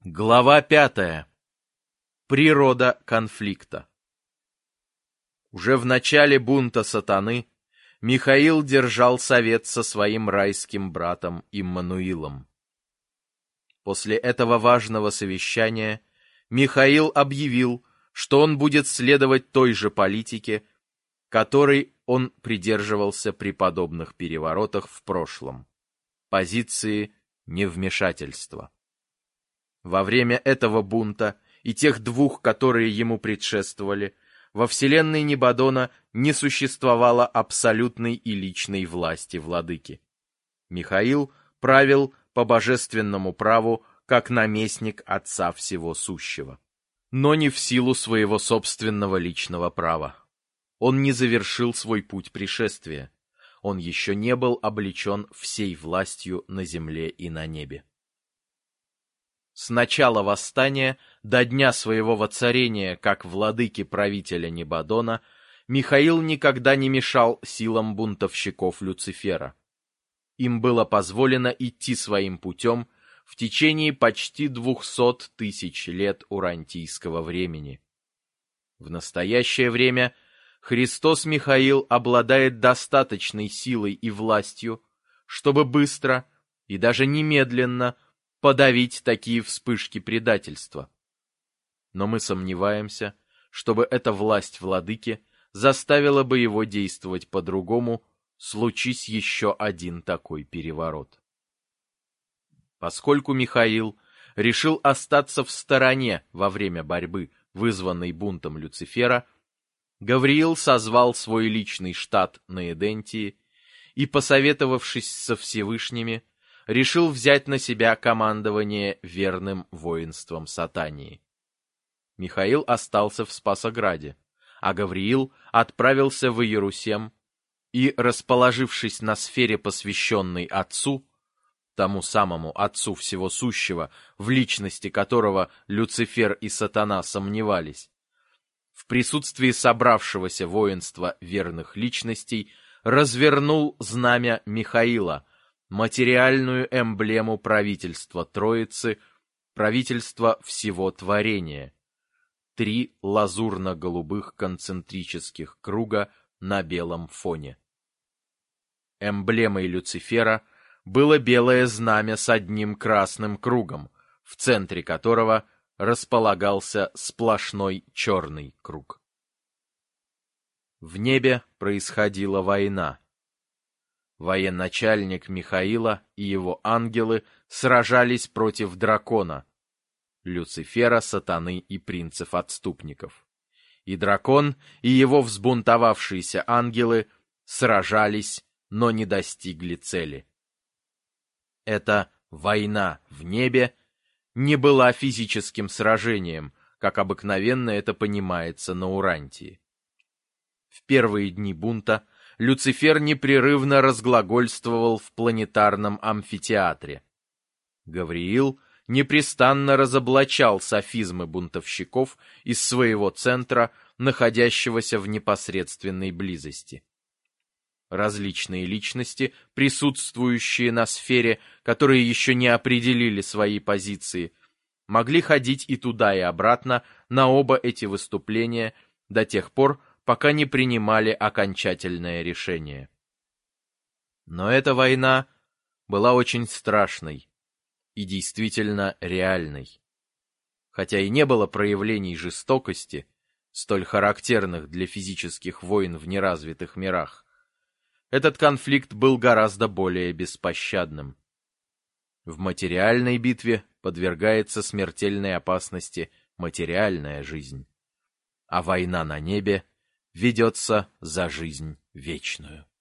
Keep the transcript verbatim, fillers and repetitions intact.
Глава пятая. Природа конфликта. Уже в начале бунта сатаны Михаил держал совет со своим райским братом Иммануилом. После этого важного совещания Михаил объявил, что он будет следовать той же политике, которой он придерживался при подобных переворотах в прошлом – позиции невмешательства. Во время этого бунта и тех двух, которые ему предшествовали, во вселенной Небадона не существовало абсолютной и личной власти владыки. Михаил правил по божественному праву как наместник Отца Всего Сущего, но не в силу своего собственного личного права. Он не завершил свой путь пришествия, он еще не был облечен всей властью на земле и на небе. С начала восстания до дня своего воцарения как владыки-правителя Небадона Михаил никогда не мешал силам бунтовщиков Люцифера. Им было позволено идти своим путем в течение почти двухсот тысяч лет урантийского времени. В настоящее время Христос Михаил обладает достаточной силой и властью, чтобы быстро и даже немедленно подавить такие вспышки предательства. Но мы сомневаемся, чтобы эта власть владыки заставила бы его действовать по-другому, случись еще один такой переворот. Поскольку Михаил решил остаться в стороне во время борьбы, вызванной бунтом Люцифера, Гавриил созвал свой личный штат на Эдентии и, посоветовавшись со Всевышними, решил взять на себя командование верным воинством Сатании. Михаил остался в Спасограде, а Гавриил отправился в Иерусалим и, расположившись на сфере, посвященной Отцу, тому самому Отцу Всего Сущего, в личности которого Люцифер и Сатана сомневались, в присутствии собравшегося воинства верных личностей развернул знамя Михаила, материальную эмблему правительства Троицы, правительства всего творения. Три лазурно-голубых концентрических круга на белом фоне. Эмблемой Люцифера было белое знамя с одним красным кругом, в центре которого располагался сплошной черный круг. В небе происходила война. Военачальник Михаила и его ангелы сражались против дракона, Люцифера, Сатаны и принцев-отступников. И дракон, и его взбунтовавшиеся ангелы сражались, но не достигли цели. Эта война в небе не была физическим сражением, как обыкновенно это понимается на Урантии. В первые дни бунта Люцифер непрерывно разглагольствовал в планетарном амфитеатре. Гавриил непрестанно разоблачал софизмы бунтовщиков из своего центра, находящегося в непосредственной близости. Различные личности, присутствующие на сфере, которые еще не определили свои позиции, могли ходить и туда, и обратно на оба эти выступления до тех пор, пока не принимали окончательное решение. Но эта война была очень страшной и действительно реальной. Хотя и не было проявлений жестокости, столь характерных для физических войн в неразвитых мирах, этот конфликт был гораздо более беспощадным. В материальной битве подвергается смертельной опасности материальная жизнь, а война на небе ведется за жизнь вечную.